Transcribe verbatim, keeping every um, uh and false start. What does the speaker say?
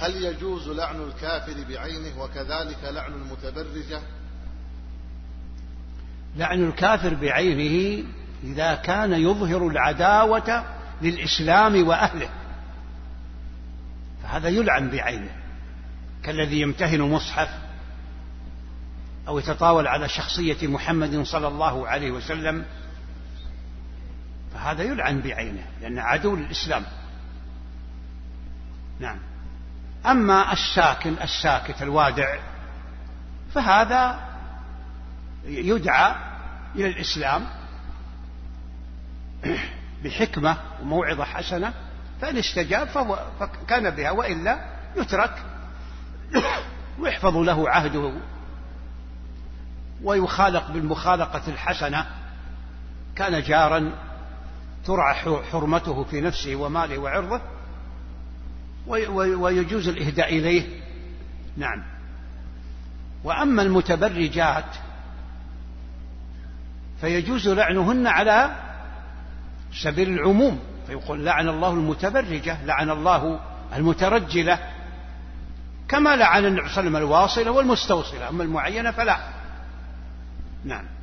هل يجوز لعن الكافر بعينه وكذلك لعن المتبرجة؟ لعن الكافر بعينه إذا كان يظهر العداوة للإسلام وأهله فهذا يلعن بعينه، كالذي يمتهن مصحف أو يتطاول على شخصية محمد صلى الله عليه وسلم، فهذا يلعن بعينه لأنه عدو للإسلام. نعم. أما الساكن الساكت الوادع فهذا يدعى إلى الإسلام بحكمة وموعظة حسنة، فإن استجاب فكان بها، وإلا يترك ويحفظ له عهده ويخالق بالمخالقة الحسنة، كان جارا ترعى حرمته في نفسه وماله وعرضه ويجوز الإهداء إليه. نعم. وأما المتبرجات فيجوز لعنهن على سبيل العموم، فيقول لعن الله المتبرجة، لعن الله المترجلة، كما لعن النبي صلى الله عليه وسلم الواصلة والمستوصلة، أما المعينة فلا. نعم.